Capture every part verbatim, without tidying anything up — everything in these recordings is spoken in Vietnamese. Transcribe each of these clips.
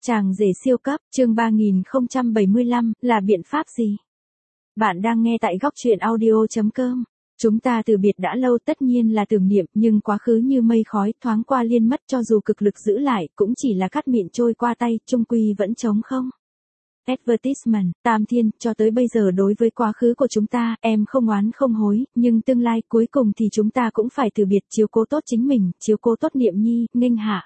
Chàng rể siêu cấp, chương ba nghìn không trăm bảy mươi lăm, là biện pháp gì? Bạn đang nghe tại góc truyện audio chấm com. Chúng ta từ biệt đã lâu, tất nhiên là tưởng niệm, nhưng quá khứ như mây khói, thoáng qua liên mất, cho dù cực lực giữ lại, cũng chỉ là cát mịn trôi qua tay, chung quy vẫn trống không. Advertisement, Tam Thiên, cho tới bây giờ đối với quá khứ của chúng ta, em không oán không hối, nhưng tương lai cuối cùng thì chúng ta cũng phải từ biệt, chiếu cố tốt chính mình, chiếu cố tốt Niệm Nhi, nghênh hạ.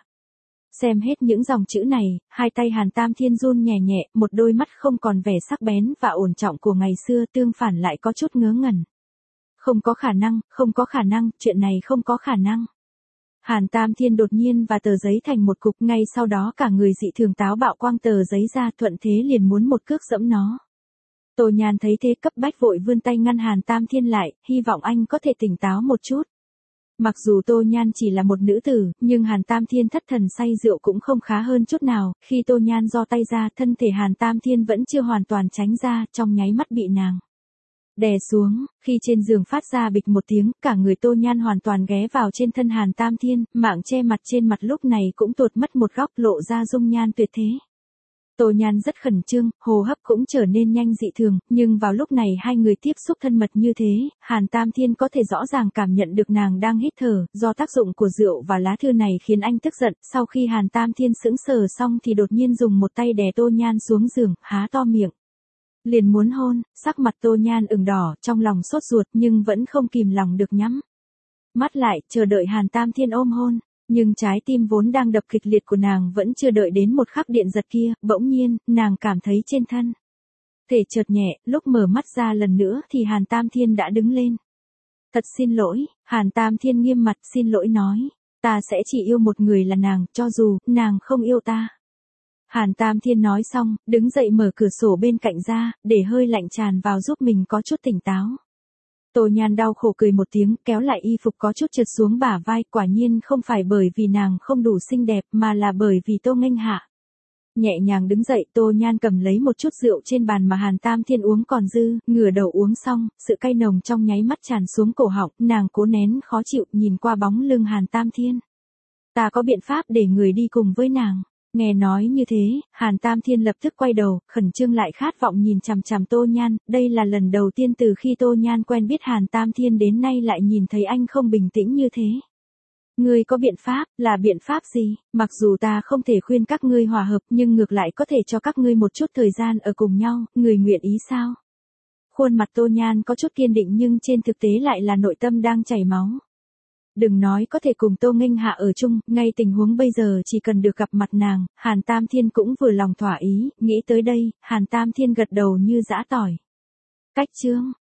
Xem hết những dòng chữ này, hai tay Hàn Tam Thiên run nhẹ nhẹ, một đôi mắt không còn vẻ sắc bén và ổn trọng của ngày xưa, tương phản lại có chút ngớ ngẩn. Không có khả năng, không có khả năng, chuyện này không có khả năng. Hàn Tam Thiên đột nhiên và tờ giấy thành một cục, ngay sau đó cả người dị thường táo bạo quăng tờ giấy ra, thuận thế liền muốn một cước dẫm nó. Tô Nhan thấy thế cấp bách vội vươn tay ngăn Hàn Tam Thiên lại, hy vọng anh có thể tỉnh táo một chút. Mặc dù Tô Nhan chỉ là một nữ tử, nhưng Hàn Tam Thiên thất thần say rượu cũng không khá hơn chút nào, khi Tô Nhan giơ tay ra, thân thể Hàn Tam Thiên vẫn chưa hoàn toàn tránh ra, trong nháy mắt bị nàng đè xuống, khi trên giường phát ra bịch một tiếng, cả người Tô Nhan hoàn toàn ghé vào trên thân Hàn Tam Thiên, mạng che mặt trên mặt lúc này cũng tuột mất một góc, lộ ra dung nhan tuyệt thế. Tô Nhan rất khẩn trương, hô hấp cũng trở nên nhanh dị thường, nhưng vào lúc này hai người tiếp xúc thân mật như thế, Hàn Tam Thiên có thể rõ ràng cảm nhận được nàng đang hít thở, do tác dụng của rượu và lá thư này khiến anh tức giận, sau khi Hàn Tam Thiên sững sờ xong thì đột nhiên dùng một tay đè Tô Nhan xuống giường, há to miệng. Liền muốn hôn, sắc mặt Tô Nhan ửng đỏ, trong lòng sốt ruột nhưng vẫn không kìm lòng được nhắm mắt lại, chờ đợi Hàn Tam Thiên ôm hôn. Nhưng trái tim vốn đang đập kịch liệt của nàng vẫn chưa đợi đến một khắc điện giật kia, bỗng nhiên, nàng cảm thấy trên thân thể chợt nhẹ, lúc mở mắt ra lần nữa thì Hàn Tam Thiên đã đứng lên. Thật xin lỗi, Hàn Tam Thiên nghiêm mặt xin lỗi nói, ta sẽ chỉ yêu một người là nàng, cho dù, nàng không yêu ta. Hàn Tam Thiên nói xong, đứng dậy mở cửa sổ bên cạnh ra, để hơi lạnh tràn vào giúp mình có chút tỉnh táo. Tô Nhan đau khổ cười một tiếng, kéo lại y phục có chút trượt xuống bả vai, quả nhiên không phải bởi vì nàng không đủ xinh đẹp, mà là bởi vì Tô nghênh hạ. Nhẹ nhàng đứng dậy, Tô Nhan cầm lấy một chút rượu trên bàn mà Hàn Tam Thiên uống còn dư, ngửa đầu uống xong, sự cay nồng trong nháy mắt tràn xuống cổ họng, nàng cố nén khó chịu, nhìn qua bóng lưng Hàn Tam Thiên. Ta có biện pháp để người đi cùng với nàng. Nghe nói như thế, Hàn Tam Thiên lập tức quay đầu, khẩn trương lại khát vọng nhìn chằm chằm Tô Nhan, đây là lần đầu tiên từ khi Tô Nhan quen biết Hàn Tam Thiên đến nay lại nhìn thấy anh không bình tĩnh như thế. Ngươi có biện pháp, là biện pháp gì? Mặc dù ta không thể khuyên các ngươi hòa hợp, nhưng ngược lại có thể cho các ngươi một chút thời gian ở cùng nhau, người nguyện ý sao? Khuôn mặt Tô Nhan có chút kiên định nhưng trên thực tế lại là nội tâm đang chảy máu. Đừng nói có thể cùng Tô nghênh hạ ở chung, ngay tình huống bây giờ chỉ cần được gặp mặt nàng, Hàn Tam Thiên cũng vừa lòng thỏa ý, nghĩ tới đây, Hàn Tam Thiên gật đầu như giã tỏi. Cách chương,